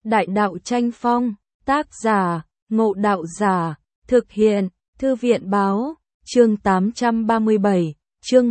Đại đạo tranh phong, tác giả, Ngộ Đạo Giả, thực hiện, Thư viện báo, chương 837, chương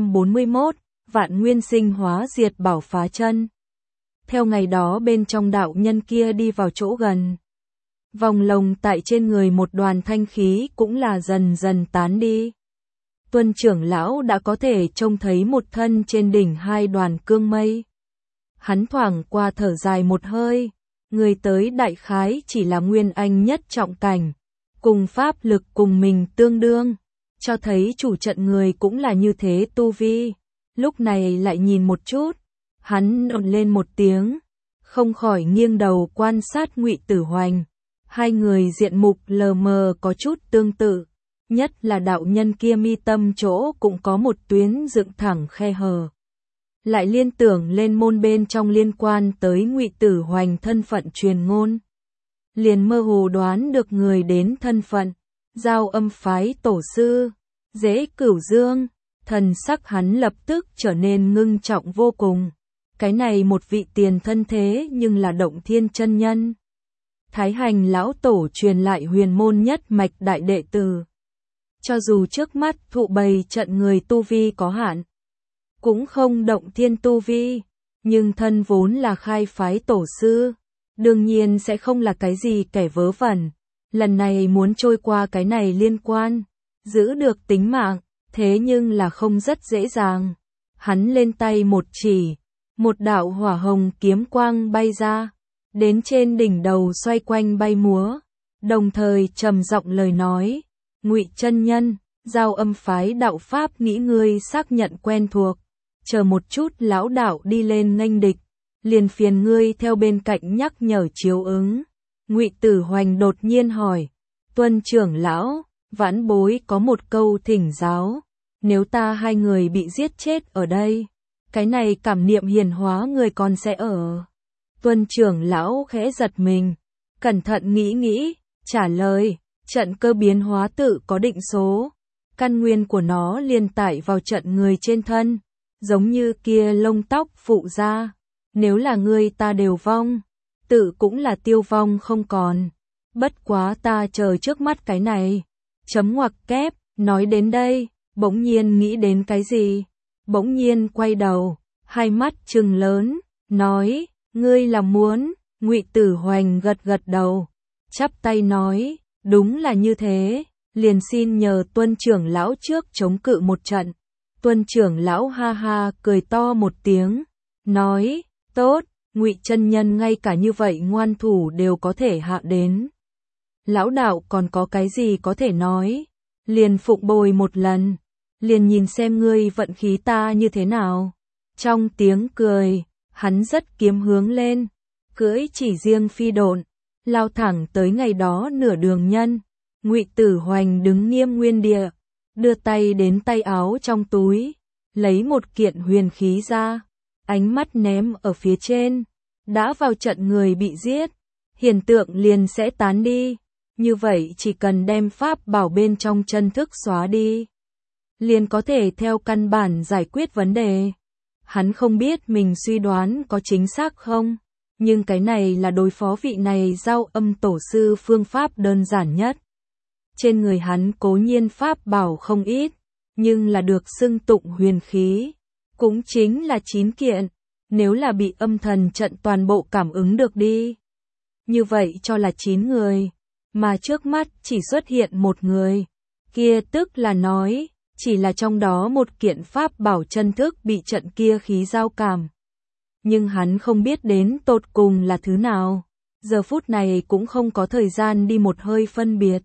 241, Vạn Nguyên Sinh Hóa Diệt Bảo Phá Chân. Theo ngày đó bên trong đạo nhân kia đi vào chỗ gần. Vòng lồng tại trên người một đoàn thanh khí cũng là dần dần tán đi. Tuân trưởng lão đã có thể trông thấy một thân trên đỉnh hai đoàn cương mây. Hắn thoảng qua thở dài một hơi, người tới đại khái chỉ là nguyên anh nhất trọng cảnh, cùng pháp lực cùng mình tương đương, cho thấy chủ trận người cũng là như thế tu vi. Lúc này lại nhìn một chút, hắn nộn lên một tiếng, không khỏi nghiêng đầu quan sát Ngụy Tử Hoành. Hai người diện mục lờ mờ có chút tương tự, nhất là đạo nhân kia mi tâm chỗ cũng có một tuyến dựng thẳng khe hở. Lại liên tưởng lên môn bên trong liên quan tới Ngụy Tử Hoành thân phận truyền ngôn. Liền mơ hồ đoán được người đến thân phận, Giao Âm phái tổ sư, Dễ Cửu Dương, thần sắc hắn lập tức trở nên ngưng trọng vô cùng. Cái này một vị tiền thân thế nhưng là Động Thiên chân nhân. Thái Hành lão tổ truyền lại huyền môn nhất mạch đại đệ tử. Cho dù trước mắt thụ bày trận người tu vi có hạn, cũng không động thiên tu vi, nhưng thân vốn là khai phái tổ sư, đương nhiên sẽ không là cái gì kẻ vớ vẩn. Lần này muốn trôi qua cái này liên quan, giữ được tính mạng, thế nhưng là không rất dễ dàng. Hắn lên tay một chỉ, một đạo hỏa hồng kiếm quang bay ra, đến trên đỉnh đầu xoay quanh bay múa, đồng thời trầm giọng lời nói, Ngụy chân nhân, Giao Âm phái đạo pháp nghĩ ngươi xác nhận quen thuộc, chờ một chút lão đạo đi lên nghênh địch, liền phiền ngươi theo bên cạnh nhắc nhở chiếu ứng. Ngụy Tử Hoành đột nhiên hỏi, Tuân trưởng lão, vãn bối có một câu thỉnh giáo, nếu ta hai người bị giết chết ở đây, cái này cảm niệm hiển hóa người còn sẽ ở. Tuân trưởng lão khẽ giật mình, cẩn thận nghĩ, trả lời, trận cơ biến hóa tự có định số, căn nguyên của nó liên tải vào trận người trên thân, giống như kia lông tóc phụ ra, nếu là người ta đều vong, tự cũng là tiêu vong không còn, bất quá ta chờ trước mắt cái này, chấm ngoặc kép, nói đến đây, bỗng nhiên nghĩ đến cái gì, bỗng nhiên quay đầu, hai mắt trừng lớn, nói, ngươi là muốn, Ngụy Tử Hoành gật gật đầu, chắp tay nói, đúng là như thế, liền xin nhờ Tuân trưởng lão trước chống cự một trận. Tuân trưởng lão ha ha cười to một tiếng, nói, tốt, Ngụy chân nhân ngay cả như vậy ngoan thủ đều có thể hạ đến. Lão đạo còn có cái gì có thể nói, liền phụng bồi một lần, liền nhìn xem ngươi vận khí ta như thế nào. Trong tiếng cười, hắn rất kiếm hướng lên, cưỡi chỉ riêng phi độn, lao thẳng tới ngày đó nửa đường nhân. Ngụy Tử Hoành đứng nghiêm nguyên địa, đưa tay đến tay áo trong túi, lấy một kiện huyền khí ra, ánh mắt ném ở phía trên, đã vào trận người bị giết, hiện tượng liền sẽ tán đi, như vậy chỉ cần đem pháp bảo bên trong chân thức xóa đi, liền có thể theo căn bản giải quyết vấn đề. Hắn không biết mình suy đoán có chính xác không, nhưng cái này là đối phó vị này Giao Âm tổ sư phương pháp đơn giản nhất. Trên người hắn cố nhiên pháp bảo không ít, nhưng là được xưng tụng huyền khí, cũng chính là 9 kiện, nếu là bị âm thần trận toàn bộ cảm ứng được đi. Như vậy cho là 9 người, mà trước mắt chỉ xuất hiện một người, kia tức là nói, chỉ là trong đó một kiện pháp bảo chân thức bị trận kia khí giao cảm. Nhưng hắn không biết đến tột cùng là thứ nào, giờ phút này cũng không có thời gian đi một hơi phân biệt.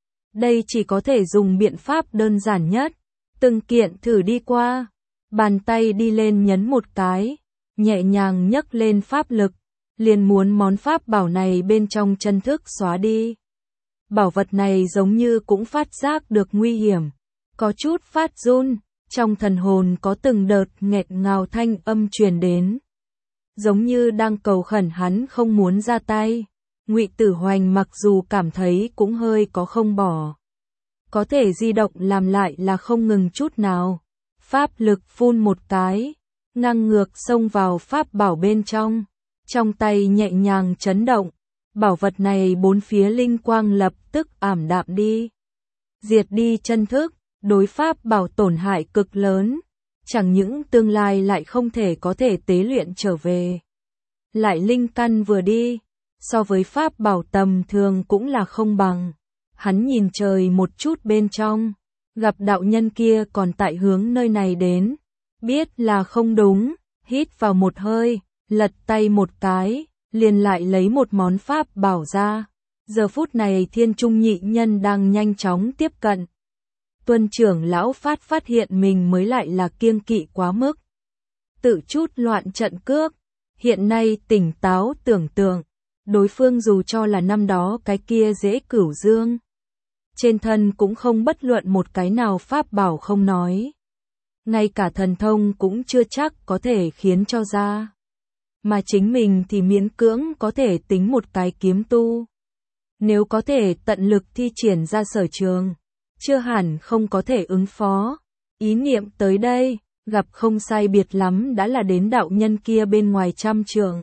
Đây chỉ có thể dùng biện pháp đơn giản nhất, từng kiện thử đi qua, bàn tay đi lên nhấn một cái, nhẹ nhàng nhấc lên pháp lực, liền muốn món pháp bảo này bên trong chân thức xóa đi. Bảo vật này giống như cũng phát giác được nguy hiểm, có chút phát run, trong thần hồn có từng đợt nghẹt ngào thanh âm truyền đến, giống như đang cầu khẩn hắn không muốn ra tay. Ngụy Tử Hoành mặc dù cảm thấy cũng hơi có không bỏ, có thể di động làm lại là không ngừng chút nào, pháp lực phun một cái, ngang ngược xông vào pháp bảo bên trong, trong tay nhẹ nhàng chấn động, bảo vật này bốn phía linh quang lập tức ảm đạm đi. Diệt đi chân thức, đối pháp bảo tổn hại cực lớn, chẳng những tương lai lại không thể có thể tế luyện trở về. Lại linh căn vừa đi, so với pháp bảo tầm thường cũng là không bằng. Hắn nhìn trời một chút bên trong, gặp đạo nhân kia còn tại hướng nơi này đến, biết là không đúng, hít vào một hơi, lật tay một cái, liền lại lấy một món pháp bảo ra. Giờ phút này Thiên Trung nhị nhân đang nhanh chóng tiếp cận. Tuân trưởng lão phát hiện mình mới lại là kiêng kỵ quá mức. Tự chút loạn trận cước, hiện nay tỉnh táo tưởng tượng, đối phương dù cho là năm đó cái kia dễ cửu dương. Trên thân cũng không bất luận một cái nào pháp bảo không nói. Ngay cả thần thông cũng chưa chắc có thể khiến cho ra. Mà chính mình thì miễn cưỡng có thể tính một cái kiếm tu. Nếu có thể tận lực thi triển ra sở trường, chưa hẳn không có thể ứng phó. Ý niệm tới đây, gặp không sai biệt lắm đã là đến đạo nhân kia bên ngoài trăm trượng.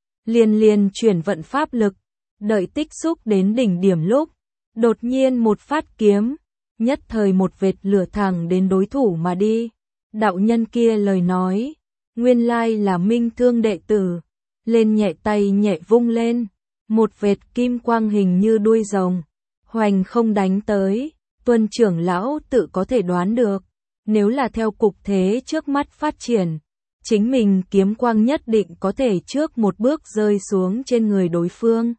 Liền chuyển vận pháp lực, đợi tích xúc đến đỉnh điểm lúc, đột nhiên một phát kiếm, nhất thời một vệt lửa thẳng đến đối thủ mà đi. Đạo nhân kia lời nói, nguyên lai là Minh Thương đệ tử, lên nhẹ tay nhẹ vung lên, một vệt kim quang hình như đuôi rồng, hoành không đánh tới. Tuân trưởng lão tự có thể đoán được, nếu là theo cục thế trước mắt phát triển, chính mình kiếm quang nhất định có thể trước một bước rơi xuống trên người đối phương.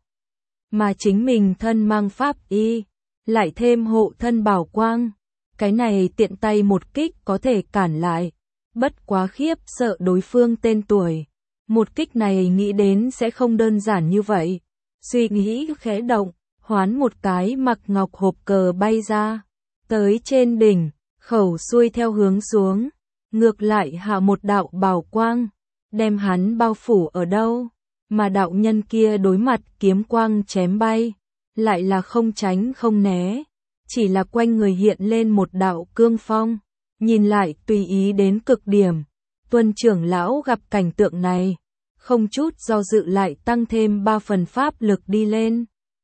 Mà chính mình thân mang pháp y, lại thêm hộ thân bảo quang, cái này tiện tay một kích có thể cản lại. Bất quá khiếp sợ đối phương tên tuổi, một kích này nghĩ đến sẽ không đơn giản như vậy. Suy nghĩ khẽ động, hoán một cái mặc ngọc hộp cờ bay ra, tới trên đỉnh, khẩu xuôi theo hướng xuống, ngược lại hạ một đạo bảo quang, đem hắn bao phủ ở đâu, mà đạo nhân kia đối mặt kiếm quang chém bay, lại là không tránh không né, chỉ là quanh người hiện lên một đạo cương phong, nhìn lại tùy ý đến cực điểm. Tuân trưởng lão gặp cảnh tượng này, không chút do dự lại tăng thêm 3 phần pháp lực đi lên.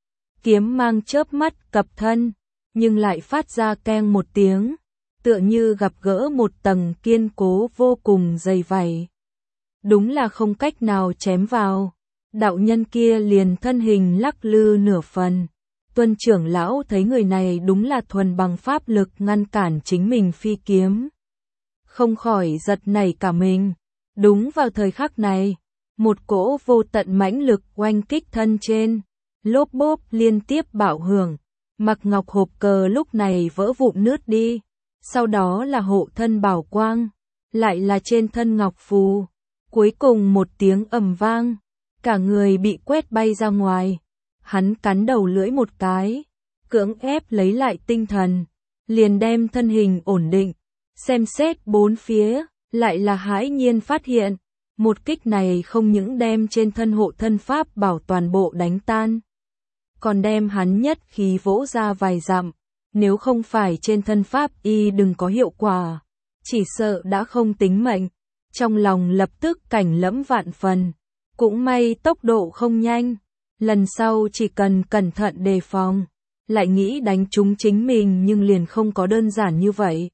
Kiếm mang chớp mắt cập thân, nhưng lại phát ra keng một tiếng, tựa như gặp gỡ một tầng kiên cố vô cùng dày vảy. Đúng là không cách nào chém vào, đạo nhân kia liền thân hình lắc lư nửa phần. Tuân trưởng lão thấy người này đúng là thuần bằng pháp lực ngăn cản chính mình phi kiếm. Không khỏi giật nảy cả mình. Đúng vào thời khắc này, một cỗ vô tận mãnh lực oanh kích thân trên, lốp bốp liên tiếp bạo hưởng. Mặc ngọc hộp cờ lúc này vỡ vụn nứt đi, sau đó là hộ thân bảo quang, lại là trên thân ngọc phù. Cuối cùng một tiếng ầm vang, cả người bị quét bay ra ngoài. Hắn cắn đầu lưỡi một cái, cưỡng ép lấy lại tinh thần, liền đem thân hình ổn định, xem xét bốn phía, lại là hãi nhiên phát hiện, một kích này không những đem trên thân hộ thân pháp bảo toàn bộ đánh tan, còn đem hắn nhất khí vỗ ra vài dặm, nếu không phải trên thân pháp y đừng có hiệu quả, chỉ sợ đã không tính mệnh. Trong lòng lập tức cảnh lẫm vạn phần, cũng may tốc độ không nhanh, lần sau chỉ cần cẩn thận đề phòng, lại nghĩ đánh trúng chính mình nhưng liền không có đơn giản như vậy.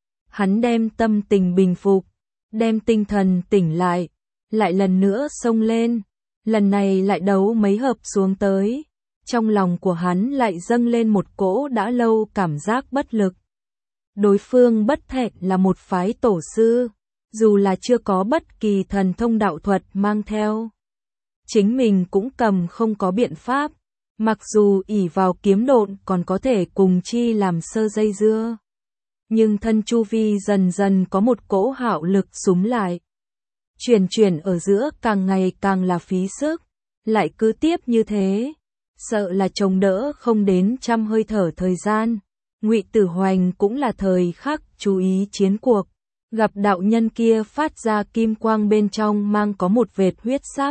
Hắn đem tâm tình bình phục, đem tinh thần tỉnh lại lần nữa xông lên, lần này lại đấu mấy hợp xuống tới. Trong lòng của hắn lại dâng lên một cỗ đã lâu cảm giác bất lực. Đối phương bất thẹn là một phái tổ sư, dù là chưa có bất kỳ thần thông đạo thuật mang theo. Chính mình cũng cầm không có biện pháp, mặc dù ỷ vào kiếm độn còn có thể cùng chi làm sơ dây dưa. Nhưng thân chu vi dần dần có một cỗ hạo lực súng lại. Chuyển ở giữa càng ngày càng là phí sức, lại cứ tiếp như thế, sợ là chống đỡ không đến trăm hơi thở thời gian. Ngụy Tử Hoành cũng là thời khắc chú ý chiến cuộc, gặp đạo nhân kia phát ra kim quang bên trong mang có một vệt huyết sắc.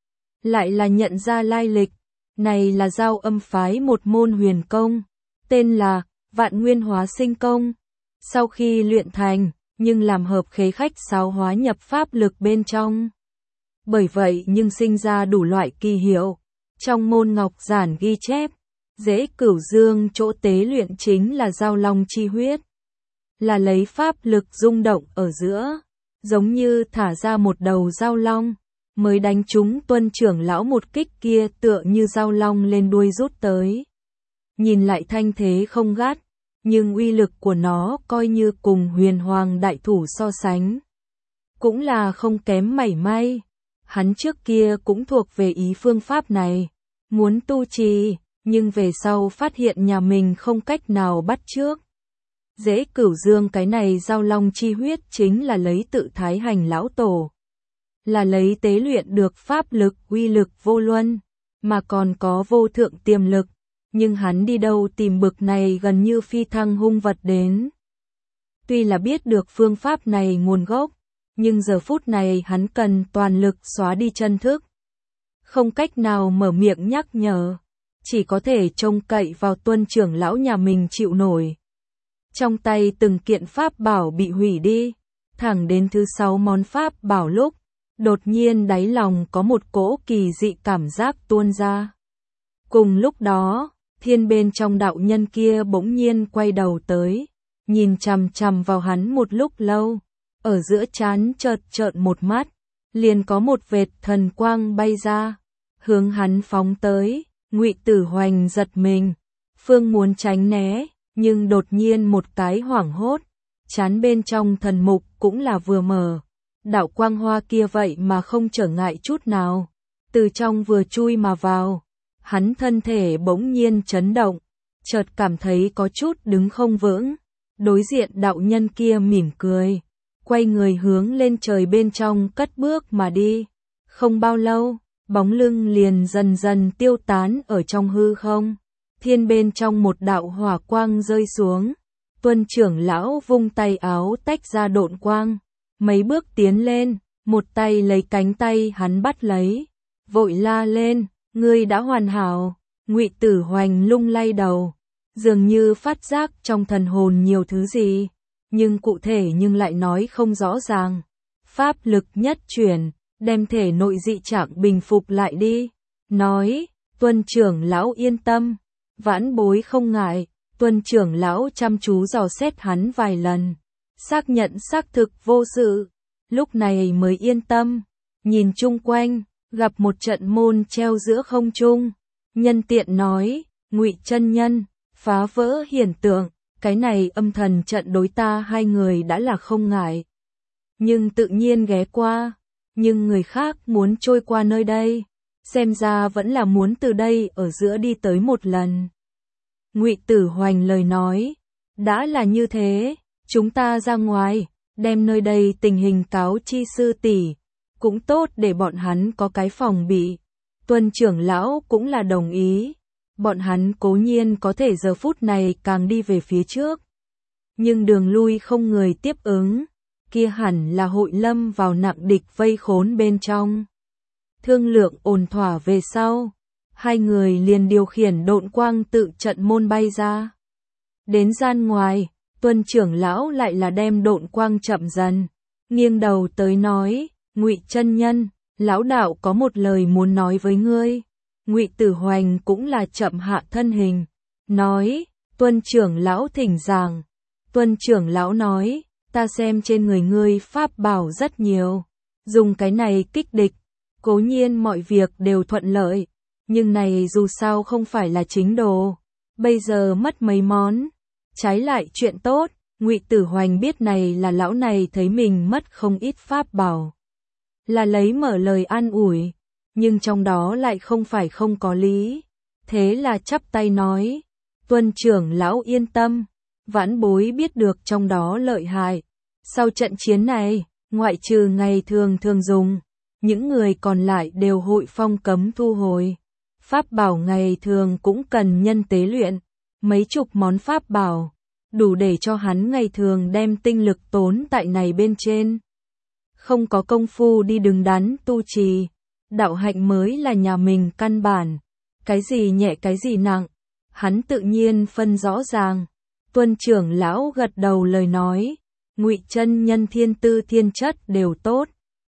Lại là nhận ra lai lịch, này là Giao Âm phái một môn huyền công, tên là Vạn Nguyên Hóa Sinh Công. Sau khi luyện thành, nhưng làm hợp khế khách sáo hóa nhập pháp lực bên trong. bởi vậy nhưng sinh ra đủ loại kỳ hiệu. Trong môn ngọc giản ghi chép, Dễ Cửu Dương chỗ tế luyện chính là giao long chi huyết, là lấy pháp lực rung động ở giữa, giống như thả ra một đầu giao long, mới đánh trúng Tuân trưởng lão một kích kia, tựa như giao long lên đuôi rút tới. Nhìn lại thanh thế không gắt, nhưng uy lực của nó coi như cùng Huyền Hoàng đại thủ so sánh, cũng là không kém mảy may. Hắn trước kia cũng thuộc về ý phương pháp này, muốn tu trì, nhưng về sau phát hiện nhà mình không cách nào bắt chước. Dễ Cửu Dương cái này giao long chi huyết chính là lấy tự Thái Hành lão tổ, là lấy tế luyện được pháp lực uy lực vô luân, mà còn có vô thượng tiềm lực, nhưng hắn đi đâu tìm bực này gần như phi thăng hung vật đến. Tuy là biết được phương pháp này nguồn gốc, nhưng giờ phút này hắn cần toàn lực xóa đi chân thức. Không cách nào mở miệng nhắc nhở, chỉ có thể trông cậy vào Tuân trưởng lão nhà mình chịu nổi. Trong tay từng kiện pháp bảo bị hủy đi, thẳng đến thứ 6 món pháp bảo lúc, đột nhiên đáy lòng có một cỗ kỳ dị cảm giác tuôn ra. Cùng lúc đó, thiên bên trong đạo nhân kia bỗng nhiên quay đầu tới, nhìn chằm chằm vào hắn một lúc lâu, ở giữa trán chợt trợn một mắt, liền có một vệt thần quang bay ra, hướng hắn phóng tới. Ngụy Tử Hoành giật mình, phương muốn tránh né, nhưng đột nhiên một cái hoảng hốt, trán bên trong thần mục cũng là vừa mở, đạo quang hoa kia vậy mà không trở ngại chút nào, từ trong vừa chui mà vào. Hắn thân thể bỗng nhiên chấn động, chợt cảm thấy có chút đứng không vững. Đối diện đạo nhân kia mỉm cười, quay người hướng lên trời bên trong cất bước mà đi. Không bao lâu, bóng lưng liền dần dần tiêu tán ở trong hư không. Thiên bên trong một đạo hỏa quang rơi xuống, Tuân trưởng lão vung tay áo tách ra độn quang, mấy bước tiến lên, một tay lấy cánh tay hắn bắt lấy, vội la lên, ngươi đã hoàn hảo. Ngụy Tử Hoành lung lay đầu, dường như phát giác trong thần hồn nhiều thứ gì, nhưng cụ thể nhưng lại nói không rõ ràng. Pháp lực nhất chuyển, đem thể nội dị trạng bình phục lại đi, nói, Tuân trưởng lão yên tâm, vãn bối không ngại. Tuân trưởng lão chăm chú dò xét hắn vài lần, xác nhận xác thực vô sự, lúc này mới yên tâm. Nhìn chung quanh, gặp một trận môn treo giữa không trung, nhân tiện nói, Ngụy chân nhân, phá vỡ hiển tượng, cái này âm thần trận đối ta hai người đã là không ngại, nhưng tự nhiên ghé qua, nhưng người khác muốn trôi qua nơi đây, xem ra vẫn là muốn từ đây ở giữa đi tới một lần. Ngụy Tử Hoành lời nói, đã là như thế, chúng ta ra ngoài, đem nơi đây tình hình cáo chi sư tỷ, cũng tốt để bọn hắn có cái phòng bị. Tuân trưởng lão cũng là đồng ý, bọn hắn cố nhiên có thể giờ phút này càng đi về phía trước, nhưng đường lui không người tiếp ứng, kia hẳn là hội lâm vào nặng địch vây khốn bên trong. Thương lượng ổn thỏa về sau, hai người liền điều khiển độn quang tự trận môn bay ra. Đến gian ngoài, Tuân trưởng lão lại là đem độn quang chậm dần, nghiêng đầu tới nói, Ngụy chân nhân, lão đạo có một lời muốn nói với ngươi. Ngụy Tử Hoành cũng là chậm hạ thân hình, nói, Tuân trưởng lão thỉnh giảng. Tuân trưởng lão nói, ta xem trên người ngươi pháp bảo rất nhiều, dùng cái này kích địch, cố nhiên mọi việc đều thuận lợi, nhưng này dù sao không phải là chính đồ, bây giờ mất mấy món, trái lại chuyện tốt. Ngụy Tử Hoành biết này là lão này thấy mình mất không ít pháp bảo, là lấy mở lời an ủi, nhưng trong đó lại không phải không có lý, thế là chắp tay nói, Tuân trưởng lão yên tâm, vãn bối biết được trong đó lợi hại. Sau trận chiến này, ngoại trừ ngày thường thường dùng, những người còn lại đều hội phong cấm thu hồi. Pháp bảo ngày thường cũng cần nhân tế luyện, mấy chục món pháp bảo, đủ để cho hắn ngày thường đem tinh lực tốn tại này bên trên. Không có công phu đi đứng đắn tu trì, đạo hạnh mới là nhà mình căn bản, cái gì nhẹ cái gì nặng, hắn tự nhiên phân rõ ràng. Tuân trưởng lão gật đầu lời nói, Ngụy chân nhân thiên tư thiên chất đều tốt,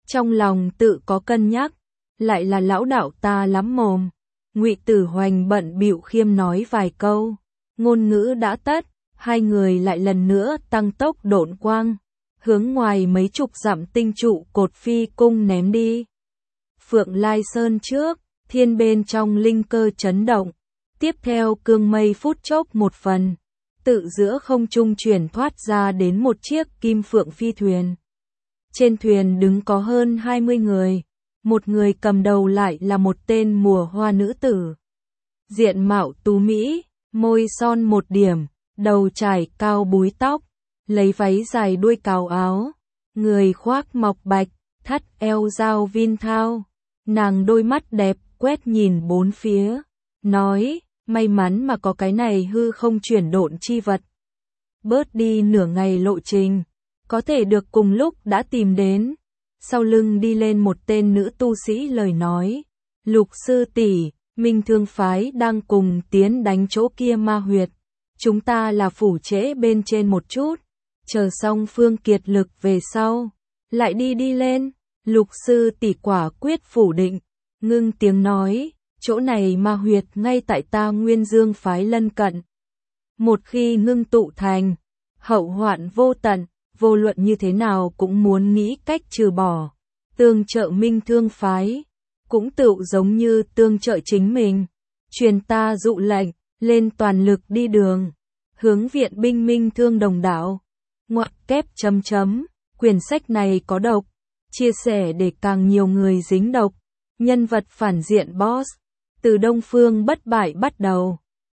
Trong lòng tự có cân nhắc, lại là lão đạo ta lắm mồm. Ngụy Tử Hoành bận bịu khiêm nói vài câu, ngôn ngữ đã tất, hai người lại lần nữa tăng tốc độn quang, hướng ngoài mấy chục dặm tinh trụ cột phi cung ném đi. Phượng Lai Sơn trước, thiên bên trong linh cơ chấn động, tiếp theo cương mây phút chốc một phần, tự giữa không trung chuyển thoát ra đến một chiếc kim phượng phi thuyền. Trên thuyền đứng có hơn 20 người, một người cầm đầu lại là một tên mùa hoa nữ tử. Diện mạo tú mỹ, môi son một điểm, đầu trải cao búi tóc, lấy váy dài đuôi cào áo, người khoác mọc bạch, thắt eo dao vin thao. Nàng đôi mắt đẹp quét nhìn bốn phía, nói, may mắn mà có cái này hư không chuyển độn chi vật. Bớt đi nửa ngày lộ trình, có thể được cùng lúc đã tìm đến. Sau lưng đi lên một tên nữ tu sĩ lời nói, Lục sư tỷ, Minh Thương phái đang cùng tiến đánh chỗ kia ma huyệt. Chúng ta là phủ trễ bên trên một chút, chờ xong phương kiệt lực về sau, lại đi lên. Lục sư tỷ quả quyết phủ định, ngưng tiếng nói, chỗ này ma huyệt ngay tại ta Nguyên Dương phái lân cận. Một khi ngưng tụ thành, hậu hoạn vô tận, vô luận như thế nào cũng muốn nghĩ cách trừ bỏ. Tương trợ Minh Thương phái, cũng tự giống như tương trợ chính mình. Truyền ta dụ lệnh, lên toàn lực đi đường, hướng viện binh Minh Thương đồng đạo. Ngoặc kép chấm chấm, quyển sách này có độc, chia sẻ để càng nhiều người dính độc. Nhân vật phản diện boss, từ Đông Phương bất bại bắt đầu.